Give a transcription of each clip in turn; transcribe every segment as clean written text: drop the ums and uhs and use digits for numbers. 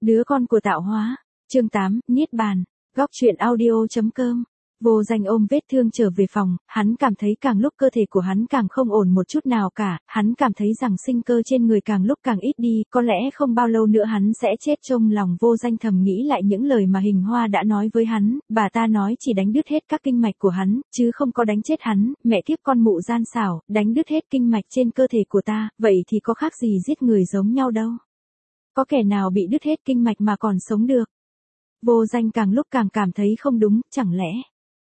Đứa con của tạo hóa. Chương 8, Niết Bàn. Góc truyện audio.com. Vô Danh ôm vết thương trở về phòng, hắn cảm thấy càng lúc cơ thể của hắn càng không ổn một chút nào cả, hắn cảm thấy rằng sinh cơ trên người càng lúc càng ít đi, có lẽ không bao lâu nữa hắn sẽ chết. Trong lòng Vô Danh thầm nghĩ lại những lời mà Hình Hoa đã nói với hắn, bà ta nói chỉ đánh đứt hết các kinh mạch của hắn, chứ không có đánh chết hắn, mẹ kiếp con mụ gian xảo, đánh đứt hết kinh mạch trên cơ thể của ta, vậy thì có khác gì giết người giống nhau đâu. Có kẻ nào bị đứt hết kinh mạch mà còn sống được. Vô Danh càng lúc càng cảm thấy không đúng, chẳng lẽ.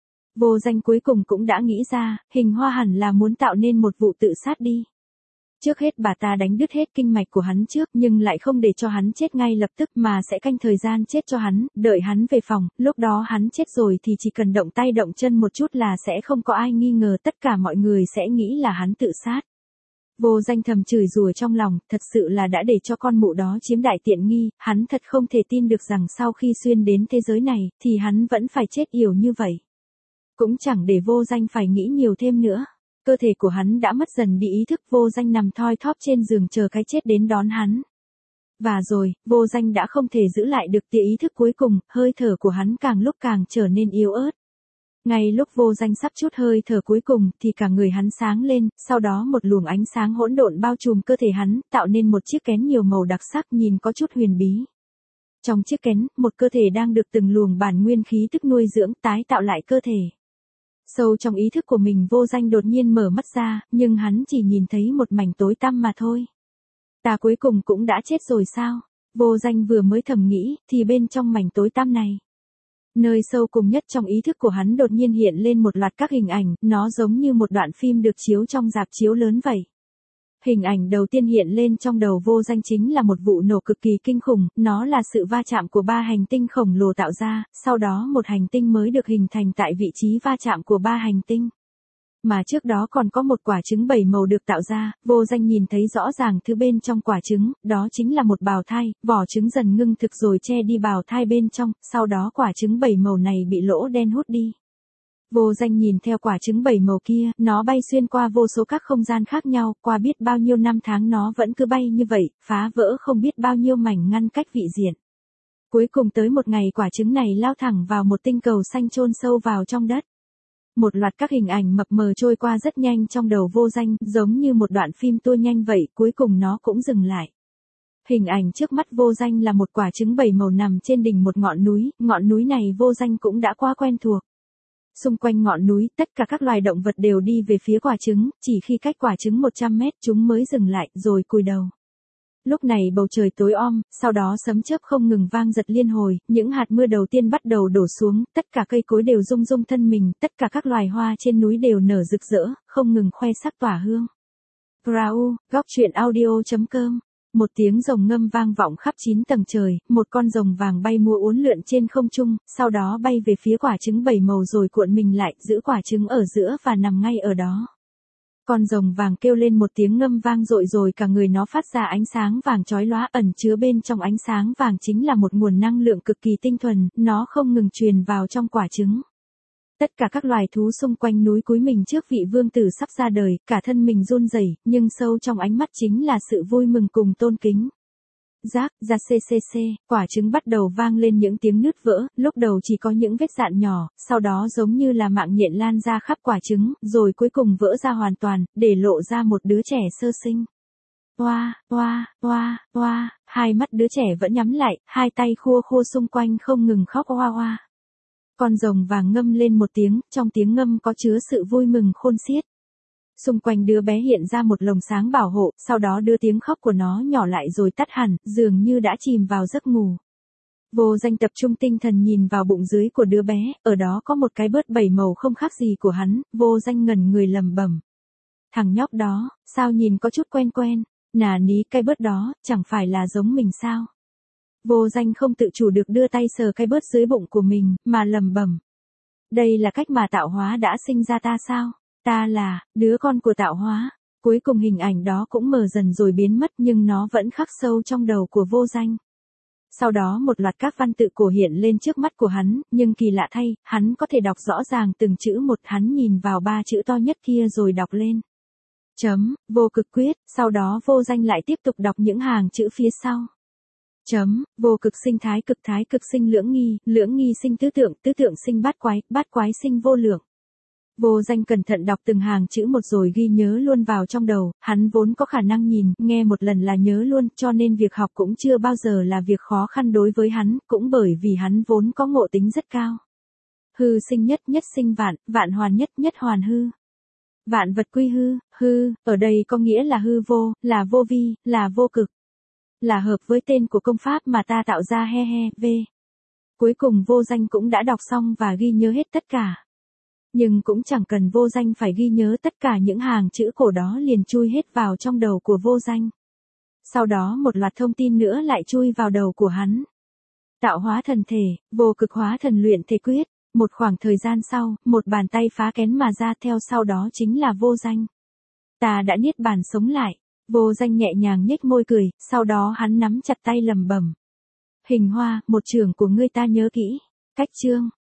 Vô Danh cuối cùng cũng đã nghĩ ra, Hình Hoa hẳn là muốn tạo nên một vụ tự sát đi. Trước hết bà ta đánh đứt hết kinh mạch của hắn trước, nhưng lại không để cho hắn chết ngay lập tức mà sẽ canh thời gian chết cho hắn, đợi hắn về phòng, lúc đó hắn chết rồi thì chỉ cần động tay động chân một chút là sẽ không có ai nghi ngờ, tất cả mọi người sẽ nghĩ là hắn tự sát. Vô Danh thầm chửi rủa trong lòng, thật sự là đã để cho con mụ đó chiếm đại tiện nghi, hắn thật không thể tin được rằng sau khi xuyên đến thế giới này, thì hắn vẫn phải chết yểu như vậy. Cũng chẳng để Vô Danh phải nghĩ nhiều thêm nữa. Cơ thể của hắn đã mất dần đi ý thức, Vô Danh nằm thoi thóp trên giường chờ cái chết đến đón hắn. Và rồi, Vô Danh đã không thể giữ lại được tia ý thức cuối cùng, hơi thở của hắn càng lúc càng trở nên yếu ớt. Ngay lúc Vô Danh sắp chút hơi thở cuối cùng thì cả người hắn sáng lên, sau đó một luồng ánh sáng hỗn độn bao trùm cơ thể hắn, tạo nên một chiếc kén nhiều màu đặc sắc nhìn có chút huyền bí. Trong chiếc kén, một cơ thể đang được từng luồng bản nguyên khí tức nuôi dưỡng, tái tạo lại cơ thể. Sâu trong ý thức của mình, Vô Danh đột nhiên mở mắt ra, nhưng hắn chỉ nhìn thấy một mảnh tối tăm mà thôi. Ta cuối cùng cũng đã chết rồi sao? Vô Danh vừa mới thầm nghĩ, thì bên trong mảnh tối tăm này, nơi sâu cùng nhất trong ý thức của hắn đột nhiên hiện lên một loạt các hình ảnh, nó giống như một đoạn phim được chiếu trong rạp chiếu lớn vậy. Hình ảnh đầu tiên hiện lên trong đầu Vô Danh chính là một vụ nổ cực kỳ kinh khủng, nó là sự va chạm của 3 hành tinh khổng lồ tạo ra, sau đó một hành tinh mới được hình thành tại vị trí va chạm của 3 hành tinh. Mà trước đó còn có một quả trứng 7 màu được tạo ra, Vô Danh nhìn thấy rõ ràng thứ bên trong quả trứng, đó chính là một bào thai, vỏ trứng dần ngưng thực rồi che đi bào thai bên trong, sau đó quả trứng 7 màu này bị lỗ đen hút đi. Vô Danh nhìn theo quả trứng 7 màu kia, nó bay xuyên qua vô số các không gian khác nhau, qua biết bao nhiêu năm tháng nó vẫn cứ bay như vậy, phá vỡ không biết bao nhiêu mảnh ngăn cách vị diện. Cuối cùng tới một ngày quả trứng này lao thẳng vào một tinh cầu xanh chôn sâu vào trong đất. Một loạt các hình ảnh mập mờ trôi qua rất nhanh trong đầu Vô Danh, giống như một đoạn phim tua nhanh vậy, cuối cùng nó cũng dừng lại. Hình ảnh trước mắt Vô Danh là một quả trứng 7 màu nằm trên đỉnh một ngọn núi này Vô Danh cũng đã quá quen thuộc. Xung quanh ngọn núi, tất cả các loài động vật đều đi về phía quả trứng, chỉ khi cách quả trứng 100 mét chúng mới dừng lại, rồi cúi đầu. Lúc này bầu trời tối om, sau đó sấm chớp không ngừng vang giật liên hồi, những hạt mưa đầu tiên bắt đầu đổ xuống, tất cả cây cối đều rung rung thân mình, tất cả các loài hoa trên núi đều nở rực rỡ, không ngừng khoe sắc tỏa hương. Grau, góc truyện audio.com. Một tiếng rồng ngâm vang vọng khắp 9 tầng trời, một con rồng vàng bay múa uốn lượn trên không trung, sau đó bay về phía quả trứng 7 màu rồi cuộn mình lại, giữ quả trứng ở giữa và nằm ngay ở đó. Con rồng vàng kêu lên một tiếng ngâm vang dội rồi cả người nó phát ra ánh sáng vàng chói lóa, ẩn chứa bên trong ánh sáng vàng chính là một nguồn năng lượng cực kỳ tinh thuần, nó không ngừng truyền vào trong quả trứng. Tất cả các loài thú xung quanh núi cúi mình trước vị vương tử sắp ra đời, cả thân mình run rẩy, nhưng sâu trong ánh mắt chính là sự vui mừng cùng tôn kính. Rác, ra cc, quả trứng bắt đầu vang lên những tiếng nứt vỡ, lúc đầu chỉ có những vết dạn nhỏ, sau đó giống như là mạng nhện lan ra khắp quả trứng, rồi cuối cùng vỡ ra hoàn toàn, để lộ ra một đứa trẻ sơ sinh. Oa, oa, oa, oa, hai mắt đứa trẻ vẫn nhắm lại, hai tay khua khua xung quanh không ngừng khóc oa oa. Con rồng vàng ngâm lên một tiếng, trong tiếng ngâm có chứa sự vui mừng khôn xiết. Xung quanh đứa bé hiện ra một lồng sáng bảo hộ, sau đó đưa tiếng khóc của nó nhỏ lại rồi tắt hẳn, dường như đã chìm vào giấc ngủ. Vô Danh tập trung tinh thần nhìn vào bụng dưới của đứa bé, ở đó có một cái bớt 7 màu không khác gì của hắn, Vô Danh ngẩn người lẩm bẩm. Thằng nhóc đó, sao nhìn có chút quen quen, nà ní cái bớt đó, chẳng phải là giống mình sao? Vô Danh không tự chủ được đưa tay sờ cái bớt dưới bụng của mình, mà lẩm bẩm. Đây là cách mà tạo hóa đã sinh ra ta sao? Ta là đứa con của tạo hóa. Cuối cùng hình ảnh đó cũng mờ dần rồi biến mất nhưng nó vẫn khắc sâu trong đầu của Vô Danh. Sau đó một loạt các văn tự cổ hiện lên trước mắt của hắn, nhưng kỳ lạ thay, hắn có thể đọc rõ ràng từng chữ một. Hắn nhìn vào 3 chữ to nhất kia rồi đọc lên. Vô cực quyết, sau đó Vô Danh lại tiếp tục đọc những hàng chữ phía sau. Vô cực sinh thái cực sinh lưỡng nghi sinh tứ tượng sinh bát quái sinh vô lượng. Vô Danh cẩn thận đọc từng hàng chữ một rồi ghi nhớ luôn vào trong đầu, hắn vốn có khả năng nhìn, nghe một lần là nhớ luôn, cho nên việc học cũng chưa bao giờ là việc khó khăn đối với hắn, cũng bởi vì hắn vốn có ngộ tính rất cao. Hư sinh nhất, nhất sinh vạn, vạn hoàn nhất, nhất hoàn hư. Vạn vật quy hư, ở đây có nghĩa là hư vô, là vô vi, là vô cực. Là hợp với tên của công pháp mà ta tạo ra v. Cuối cùng Vô Danh cũng đã đọc xong và ghi nhớ hết tất cả. Nhưng cũng chẳng cần Vô Danh phải ghi nhớ tất cả những hàng chữ cổ đó liền chui hết vào trong đầu của Vô Danh. Sau đó một loạt thông tin nữa lại chui vào đầu của hắn. Tạo hóa thần thể, vô cực hóa thần luyện thể quyết. Một khoảng thời gian sau, một bàn tay phá kén mà ra theo sau đó chính là Vô Danh. Ta đã niết bàn sống lại. Vô Danh nhẹ nhàng nhếch môi cười, sau đó hắn nắm chặt tay lẩm bẩm. Hình Hoa, một trường của ngươi ta nhớ kỹ. Cách chương.